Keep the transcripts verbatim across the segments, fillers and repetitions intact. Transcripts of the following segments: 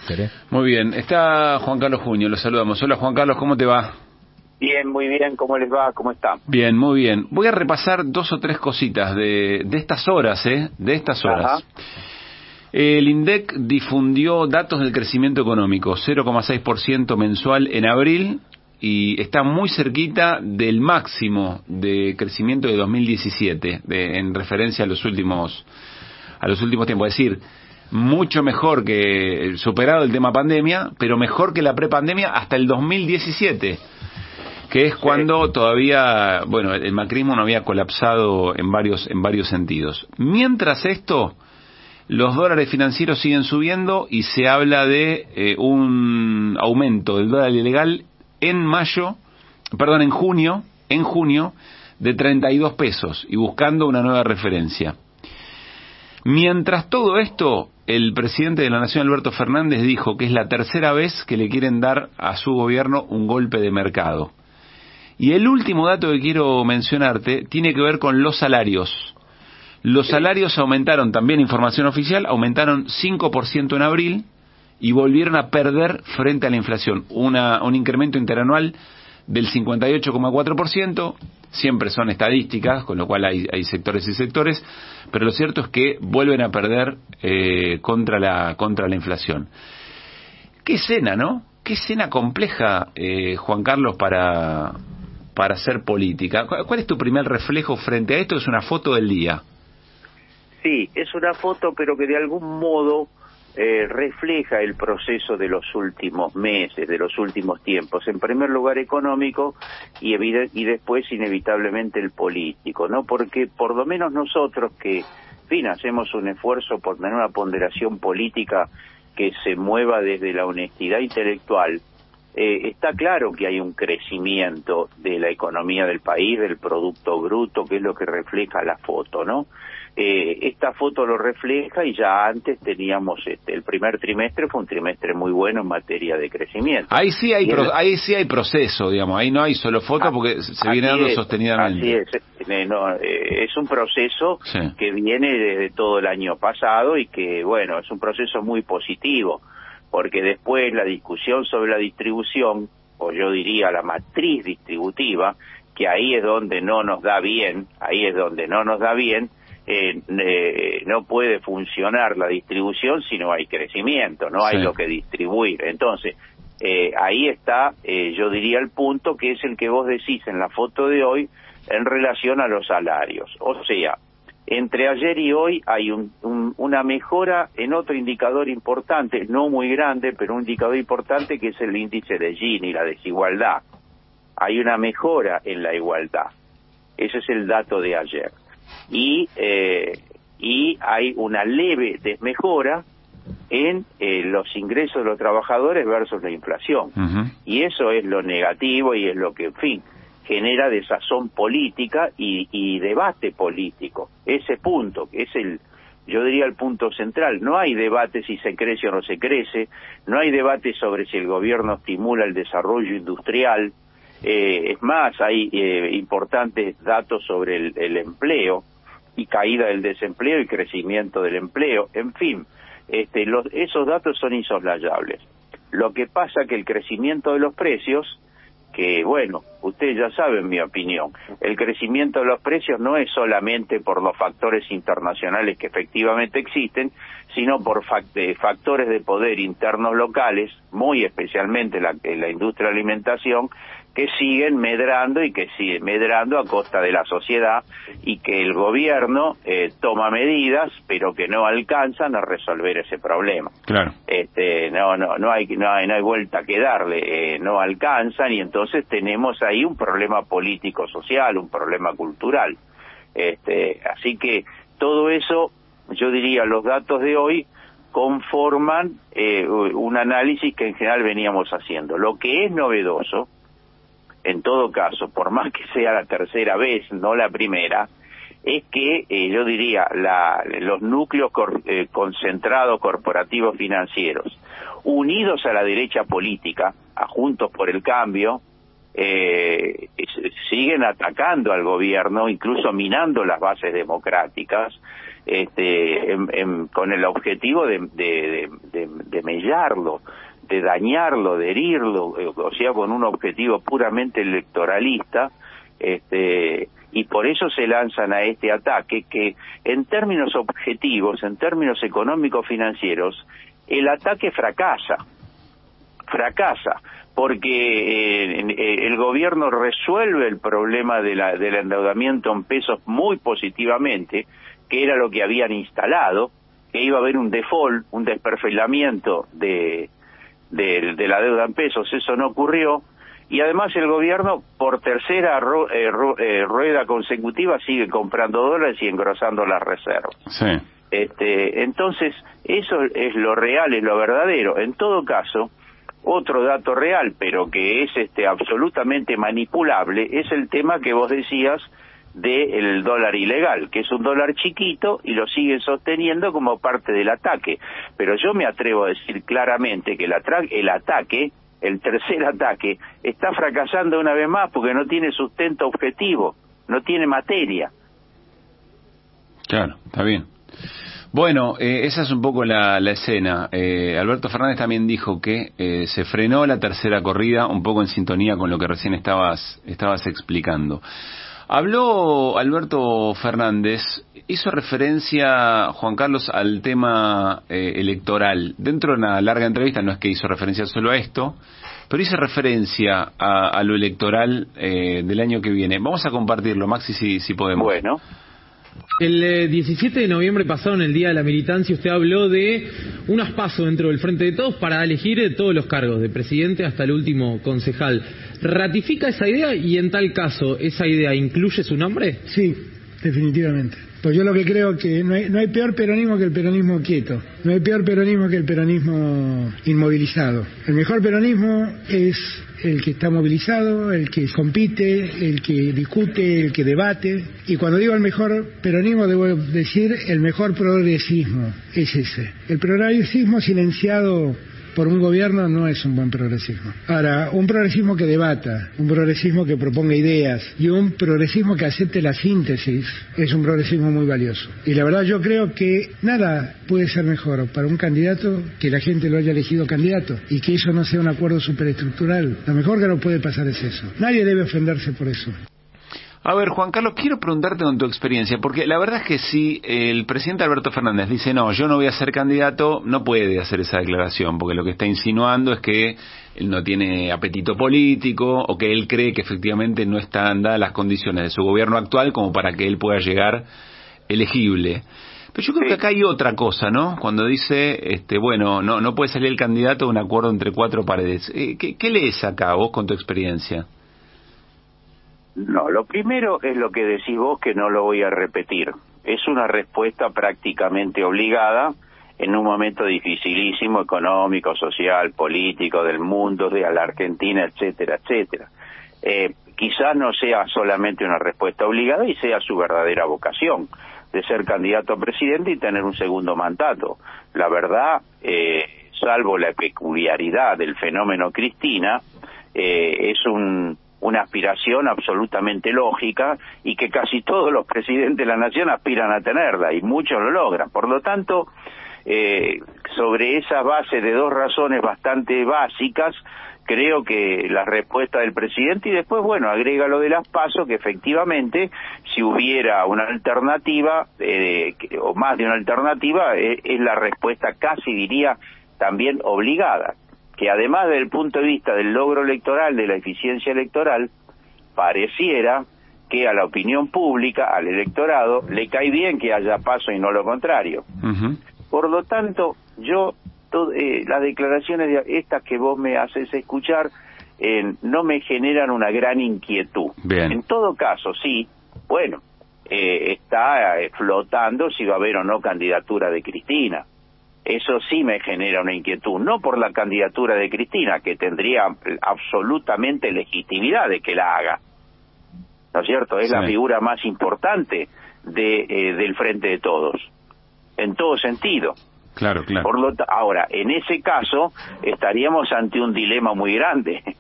máster, ¿eh? Muy bien, está Juan Carlos Junio, lo saludamos. Hola Juan Carlos, ¿cómo te va? Bien, muy bien, ¿cómo les va? ¿Cómo están? Bien, muy bien. Voy a repasar dos o tres cositas de, de estas horas, ¿eh? De estas horas. Ajá. El INDEC difundió datos del crecimiento económico, cero coma seis por ciento mensual en abril, y está muy cerquita del máximo de crecimiento de dos mil diecisiete, de, en referencia a los últimos a los últimos tiempos. Es decir, mucho mejor que, superado el tema pandemia, pero mejor que la prepandemia hasta el dos mil diecisiete, que es cuando sí. todavía, bueno, el macrismo no había colapsado en varios en varios sentidos. Mientras esto, los dólares financieros siguen subiendo y se habla de eh, un aumento del dólar ilegal en mayo, perdón, en junio, en junio, de treinta y dos pesos y buscando una nueva referencia. Mientras todo esto, el presidente de la Nación, Alberto Fernández, dijo que es la tercera vez que le quieren dar a su gobierno un golpe de mercado. Y el último dato que quiero mencionarte tiene que ver con los salarios. Los salarios aumentaron, también información oficial, aumentaron cinco por ciento en abril y volvieron a perder frente a la inflación. Una, un incremento interanual del cincuenta y ocho coma cuatro por ciento, siempre son estadísticas, con lo cual hay, hay sectores y sectores, pero lo cierto es que vuelven a perder eh, contra la contra la inflación. Qué escena, ¿no? Qué escena compleja, eh, Juan Carlos, para, para hacer política. ¿Cuál es tu primer reflejo frente a esto? Es una foto del día. Sí, es una foto, pero que de algún modo eh, refleja el proceso de los últimos meses, de los últimos tiempos. En primer lugar económico y, y después inevitablemente el político, ¿no? Porque por lo menos nosotros que, en fin, hacemos un esfuerzo por tener una ponderación política que se mueva desde la honestidad intelectual, eh, está claro que hay un crecimiento de la economía del país, del Producto Bruto, que es lo que refleja la foto, ¿no? Eh, esta foto lo refleja y ya antes teníamos este, el primer trimestre fue un trimestre muy bueno en materia de crecimiento. Ahí sí hay pro, el, ahí sí hay proceso, digamos, ahí no hay solo foto porque se viene dando es, sostenidamente. Así es, eh, no, eh, es un proceso sí. que viene desde todo el año pasado y que, bueno, es un proceso muy positivo, porque después la discusión sobre la distribución, o yo diría la matriz distributiva, que ahí es donde no nos da bien, ahí es donde no nos da bien, Eh, eh, no puede funcionar la distribución si no hay crecimiento, no hay sí. lo que distribuir. Entonces, eh, ahí está, eh, yo diría el punto que es el que vos decís en la foto de hoy en relación a los salarios. O sea, entre ayer y hoy hay un, un, una mejora en otro indicador importante, no muy grande, pero un indicador importante que es el índice de Gini, la desigualdad. Hay una mejora en la igualdad. Ese es el dato de ayer. Y eh, y hay una leve desmejora en eh, los ingresos de los trabajadores versus la inflación. Uh-huh. Y eso es lo negativo y es lo que, en fin, genera desazón política y, y debate político. Ese punto, que es el, yo diría el punto central. No hay debate si se crece o no se crece, no hay debate sobre si el gobierno estimula el desarrollo industrial. Eh, es más, hay eh, importantes datos sobre el, el empleo y caída del desempleo y crecimiento del empleo. En fin, este, los, esos datos son insoslayables. Lo que pasa que el crecimiento de los precios, que bueno, ustedes ya saben mi opinión, el crecimiento de los precios no es solamente por los factores internacionales que efectivamente existen, sino por fact factores de poder internos locales, muy especialmente la, la industria de la alimentación, que siguen medrando y que siguen medrando a costa de la sociedad y que el gobierno eh, toma medidas pero que no alcanzan a resolver ese problema. Claro. Este, no, no, no hay, no hay, no hay vuelta que darle, eh, no alcanzan y entonces tenemos ahí un problema político-social, un problema cultural. Este, así que todo eso, yo diría, los datos de hoy conforman eh, un análisis que en general veníamos haciendo. Lo que es novedoso, en todo caso, por más que sea la tercera vez, no la primera, es que eh, yo diría la, los núcleos cor, eh, concentrados corporativos financieros, unidos a la derecha política, a Juntos por el Cambio, eh, siguen atacando al gobierno, incluso minando las bases democráticas, este, en, en, con el objetivo de, de, de, de, de mellarlo, de dañarlo, de herirlo, o sea, con un objetivo puramente electoralista, este, y por eso se lanzan a este ataque que, en términos objetivos, en términos económico-financieros, el ataque fracasa, fracasa, porque eh, el gobierno resuelve el problema de la, del endeudamiento en pesos muy positivamente, que era lo que habían instalado, que iba a haber un default, un desperfilamiento de, de, de la deuda en pesos. Eso no ocurrió, y además el gobierno, por tercera ru, eh, ru, eh, rueda consecutiva, sigue comprando dólares y engrosando las reservas. Sí. Este, entonces, eso es lo real, es lo verdadero. En todo caso, otro dato real, pero que es este absolutamente manipulable, es el tema que vos decías del dólar ilegal, que es un dólar chiquito y lo siguen sosteniendo como parte del ataque. Pero yo me atrevo a decir claramente que el, el ataque, el tercer ataque, está fracasando una vez más porque no tiene sustento objetivo, no tiene materia. Claro, está bien. Bueno, eh, esa es un poco la, la escena. Eh, Alberto Fernández también dijo que eh, se frenó la tercera corrida, un poco en sintonía con lo que recién estabas, estabas explicando. Habló Alberto Fernández, hizo referencia, Juan Carlos, al tema eh, electoral. Dentro de una larga entrevista, no es que hizo referencia solo a esto, pero hizo referencia a, a lo electoral eh, del año que viene. Vamos a compartirlo, Maxi, si, si podemos. Bueno. El eh, diecisiete de noviembre pasado, en el Día de la Militancia, usted habló de unas pasos dentro del Frente de Todos para elegir eh, todos los cargos, de presidente hasta el último concejal. ¿Ratifica esa idea y, en tal caso, esa idea incluye su nombre? Sí, definitivamente. Pues yo lo que creo que no hay, no hay peor peronismo que el peronismo quieto. No hay peor peronismo que el peronismo inmovilizado. El mejor peronismo es el que está movilizado, el que compite, el que discute, el que debate. Y cuando digo el mejor peronismo, debo decir el mejor progresismo. Es ese. El progresismo silenciado por un gobierno no es un buen progresismo. Ahora, un progresismo que debata, un progresismo que proponga ideas y un progresismo que acepte la síntesis es un progresismo muy valioso. Y la verdad yo creo que nada puede ser mejor para un candidato que la gente lo haya elegido candidato y que eso no sea un acuerdo superestructural. Lo mejor que nos puede pasar es eso. Nadie debe ofenderse por eso. A ver, Juan Carlos, quiero preguntarte con tu experiencia, porque la verdad es que si el presidente Alberto Fernández dice, no, yo no voy a ser candidato, no puede hacer esa declaración, porque lo que está insinuando es que él no tiene apetito político, o que él cree que efectivamente no están dadas las condiciones de su gobierno actual como para que él pueda llegar elegible. Pero yo creo que acá hay otra cosa, ¿no? Cuando dice, este, bueno, no, no puede salir el candidato de un acuerdo entre cuatro paredes. Eh, ¿qué, ¿Qué lees acá vos con tu experiencia? No, lo primero es lo que decís vos, que no lo voy a repetir. Es una respuesta prácticamente obligada en un momento dificilísimo, económico, social, político, del mundo, de la Argentina, etcétera, etcétera. Eh, quizás no sea solamente una respuesta obligada y sea su verdadera vocación de ser candidato a presidente y tener un segundo mandato. La verdad, eh, salvo la peculiaridad del fenómeno Cristina, eh, es un... una aspiración absolutamente lógica y que casi todos los presidentes de la nación aspiran a tenerla y muchos lo logran. Por lo tanto, eh, sobre esa base de dos razones bastante básicas, creo que la respuesta del presidente, y después, bueno, agrega lo de las PASO, que efectivamente, si hubiera una alternativa, eh, o más de una alternativa, eh, es la respuesta casi, diría, también obligada, que además desde el punto de vista del logro electoral, de la eficiencia electoral, pareciera que a la opinión pública, al electorado, le cae bien que haya paso y no lo contrario. Uh-huh. Por lo tanto, yo, to, eh, las declaraciones de estas que vos me haces escuchar, eh, no me generan una gran inquietud. Bien. En todo caso, sí, bueno, eh, está eh, flotando si va a haber o no candidatura de Cristina. Eso sí me genera una inquietud, no por la candidatura de Cristina, que tendría absolutamente legitimidad de que la haga, ¿no es cierto? Es sí. La figura más importante de, eh, del Frente de Todos, en todo sentido. Claro, claro. Por lo ta- ahora, en ese caso, estaríamos ante un dilema muy grande.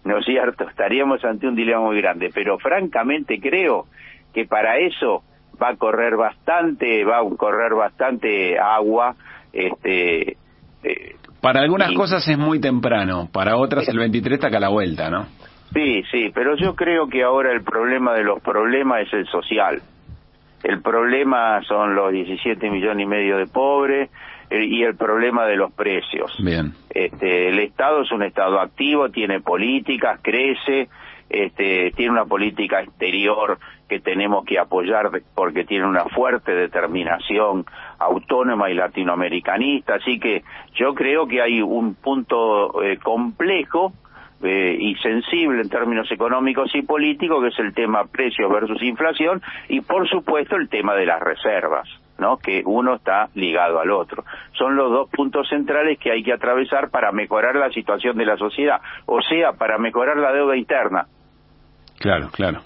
¿no es cierto? Estaríamos ante un dilema muy grande, pero francamente creo que para eso va a correr bastante, va a correr bastante agua, este... Eh, para algunas y, cosas es muy temprano, para otras el veintitrés está acá a la vuelta, ¿no? Sí, sí, pero yo creo que ahora el problema de los problemas es el social. El problema son los diecisiete millones y medio de pobres eh, y el problema de los precios. Bien. Este, el Estado es un Estado activo, tiene políticas, crece, este, tiene una política exterior que tenemos que apoyar porque tiene una fuerte determinación autónoma y latinoamericanista. Así que yo creo que hay un punto eh, complejo Eh, y sensible en términos económicos y políticos, que es el tema precios versus inflación, y por supuesto el tema de las reservas, ¿no? Que uno está ligado al otro. Son los dos puntos centrales que hay que atravesar para mejorar la situación de la sociedad, o sea, para mejorar la deuda interna. Claro, claro.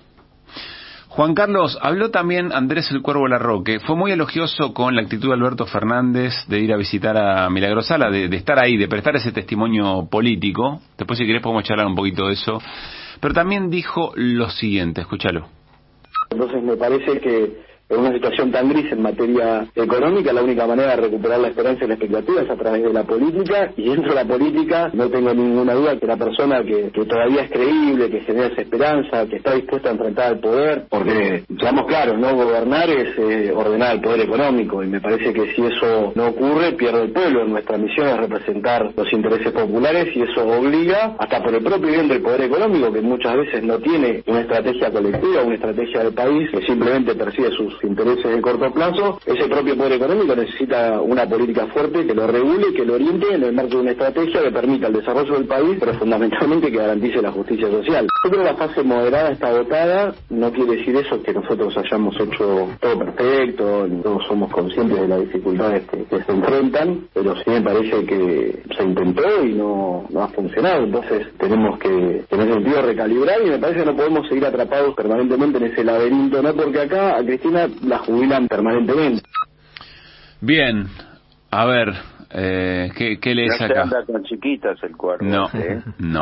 Juan Carlos, habló también Andrés el Cuervo Larroque, fue muy elogioso con la actitud de Alberto Fernández de ir a visitar a Milagrosala, de, de estar ahí, de prestar ese testimonio político. Después, si querés, podemos charlar un poquito de eso. Pero también dijo lo siguiente, escúchalo. Entonces me parece que en una situación tan gris en materia económica, la única manera de recuperar la esperanza y la expectativa es a través de la política, y dentro de la política no tengo ninguna duda que la persona que, que todavía es creíble, que genera esa esperanza, que está dispuesta a enfrentar al poder, porque seamos claros, no gobernar es eh, ordenar el poder económico, y me parece que si eso no ocurre, pierde el pueblo. Nuestra misión es representar los intereses populares, y eso obliga, hasta por el propio bien del poder económico, que muchas veces no tiene una estrategia colectiva, una estrategia del país, que simplemente persigue sus intereses de corto plazo. Ese propio poder económico necesita una política fuerte que lo regule y que lo oriente en el marco de una estrategia que permita el desarrollo del país, pero fundamentalmente que garantice la justicia social. Yo creo que la fase moderada está agotada. No quiere decir eso que nosotros hayamos hecho todo perfecto, todos somos conscientes de las dificultades que, que se enfrentan, pero sí me parece que se intentó y no, no ha funcionado. Entonces tenemos que en ese sentido recalibrar, y me parece que no podemos seguir atrapados permanentemente en ese laberinto, ¿no? Porque acá a Cristina la jubilan permanentemente. Bien, a ver, eh, ¿qué, qué lees no acá? No se anda con chiquitas el Cuervo. No, ¿eh? no.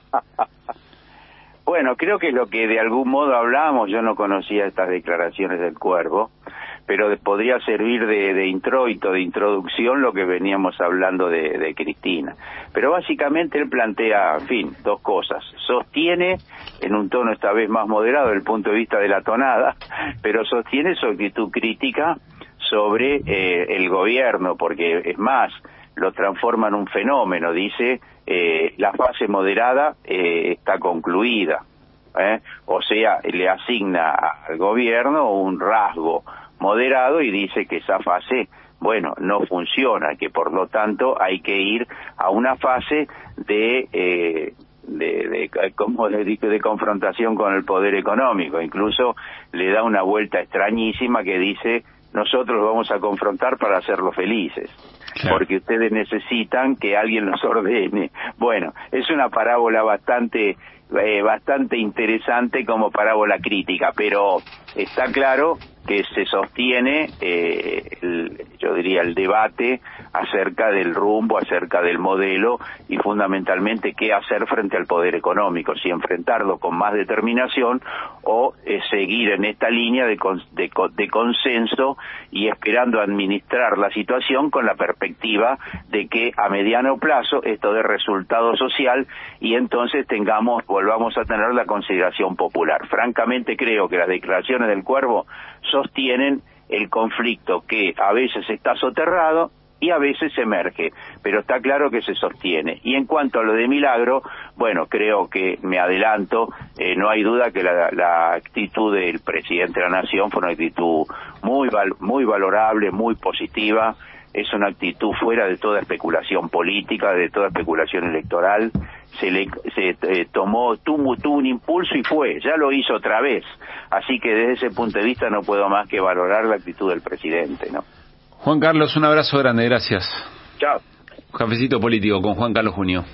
Bueno, creo que lo que de algún modo hablamos, yo no conocía estas declaraciones del Cuervo, pero de, podría servir de, de introito, de introducción, lo que veníamos hablando de, de Cristina. Pero básicamente él plantea, en fin, dos cosas. Sostiene, en un tono esta vez más moderado desde el punto de vista de la tonada, pero sostiene su actitud crítica sobre eh, el gobierno, porque es más, lo transforma en un fenómeno. Dice, eh, la fase moderada eh, está concluida, ¿eh? O sea, le asigna al gobierno un rasgo moderado y dice que esa fase, bueno, no funciona, que por lo tanto hay que ir a una fase de eh, de, de como le dije, de confrontación con el poder económico. Incluso le da una vuelta extrañísima que dice, nosotros vamos a confrontar para hacerlos felices, claro, porque ustedes necesitan que alguien los ordene. Bueno, es una parábola bastante eh, bastante interesante como parábola crítica, pero está claro que se sostiene, eh, el, yo diría, el debate acerca del rumbo, acerca del modelo y fundamentalmente qué hacer frente al poder económico, si enfrentarlo con más determinación o eh, seguir en esta línea de, con, de, de consenso y esperando administrar la situación con la perspectiva de que a mediano plazo esto dé resultado social y entonces tengamos, volvamos a tener la consideración popular. Francamente creo que las declaraciones del Cuervo sostienen el conflicto que a veces está soterrado y a veces emerge, pero está claro que se sostiene. Y en cuanto a lo de Milagro, bueno, creo que me adelanto, eh, no hay duda que la, la actitud del presidente de la Nación fue una actitud muy val, muy valorable, muy positiva. Es una actitud fuera de toda especulación política, de toda especulación electoral. Se le se eh, tomó, tuvo, tuvo un impulso y fue, ya lo hizo otra vez. Así que desde ese punto de vista no puedo más que valorar la actitud del presidente, ¿no? Juan Carlos, un abrazo grande, gracias. Chao. Cafecito político con Juan Carlos Junio.